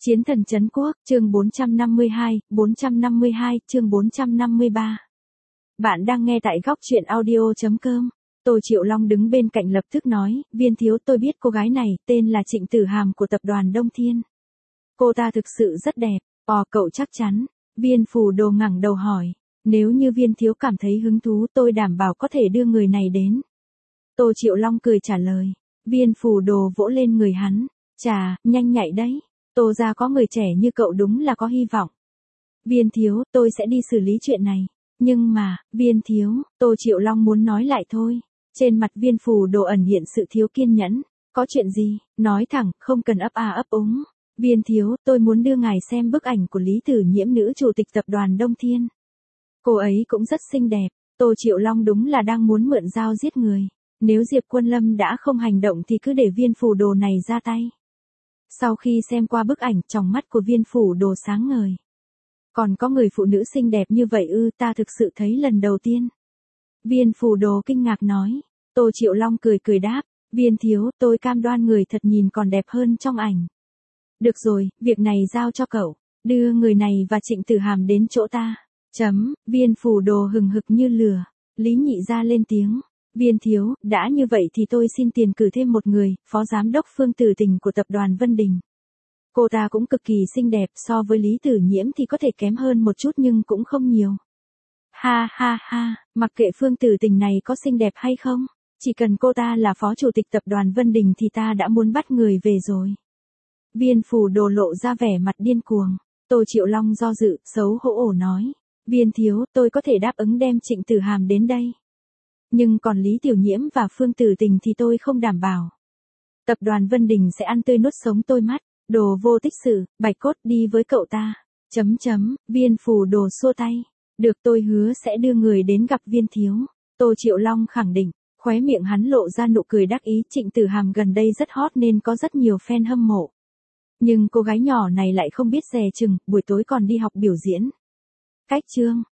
Chiến thần trấn quốc, chương 452, chương 453. Bạn đang nghe tại góc truyện audio.com. Tô Triệu Long đứng bên cạnh lập tức nói, Viên thiếu, tôi biết cô gái này, tên là Trịnh Tử Hàm của tập đoàn Đông Thiên. Cô ta thực sự rất đẹp, cậu chắc chắn. Viên Phủ Đồ ngẩng đầu hỏi, nếu như Viên thiếu cảm thấy hứng thú tôi đảm bảo có thể đưa người này đến. Tô Triệu Long cười trả lời. Viên Phủ Đồ vỗ lên người hắn, chà, nhanh nhạy đấy. Tô ra có người trẻ như cậu đúng là có hy vọng. Viên thiếu, tôi sẽ đi xử lý chuyện này. Nhưng mà, Viên thiếu, Tô Triệu Long muốn nói lại thôi. Trên mặt Viên Phủ Đồ ẩn hiện sự thiếu kiên nhẫn. Có chuyện gì, nói thẳng, không cần ấp ấp úng. Viên thiếu, tôi muốn đưa ngài xem bức ảnh của Lý Tử Nhiễm, nữ chủ tịch tập đoàn Đông Thiên. Cô ấy cũng rất xinh đẹp. Tô Triệu Long đúng là đang muốn mượn dao giết người. Nếu Diệp Quân Lâm đã không hành động thì cứ để Viên Phủ Đồ này ra tay. Sau khi xem qua bức ảnh, tròng mắt của Viên Phủ Đồ sáng ngời. Còn có người phụ nữ xinh đẹp như vậy ư? Ta thực sự thấy lần đầu tiên. Viên Phủ Đồ kinh ngạc nói. Tô Triệu Long cười cười đáp, Viên thiếu, tôi cam đoan người thật nhìn còn đẹp hơn trong ảnh. Được rồi, việc này giao cho cậu. Đưa người này và Trịnh Tử Hàm đến chỗ ta. Viên Phủ Đồ hừng hực như lửa. Lý Nhị Gia lên tiếng. Viên thiếu, đã như vậy thì tôi xin tiền cử thêm một người, phó giám đốc Phương Tử Tình của tập đoàn Vân Đình. Cô ta cũng cực kỳ xinh đẹp, so với Lý Tử Nhiễm thì có thể kém hơn một chút nhưng cũng không nhiều. Ha ha ha, mặc kệ Phương Tử Tình này có xinh đẹp hay không, chỉ cần cô ta là phó chủ tịch tập đoàn Vân Đình thì ta đã muốn bắt người về rồi. Viên Phủ Đồ lộ ra vẻ mặt điên cuồng. Tô Triệu Long do dự, xấu hổ nói. Viên thiếu, tôi có thể đáp ứng đem Trịnh Tử Hàm đến đây. Nhưng còn Lý Tiểu Nhiễm và Phương Tử Tình thì tôi không đảm bảo. Tập đoàn Vân Đình sẽ ăn tươi nuốt sống tôi mắt. Đồ vô tích sự, Bạch Cốt đi với cậu ta. Viên Phủ Đồ xua tay. Được, tôi hứa sẽ đưa người đến gặp Viên thiếu. Tô Triệu Long khẳng định. Khóe miệng hắn lộ ra nụ cười đắc ý. Trịnh Tử Hàm gần đây rất hot nên có rất nhiều fan hâm mộ. Nhưng cô gái nhỏ này lại không biết dè chừng, buổi tối còn đi học biểu diễn. Cách chương.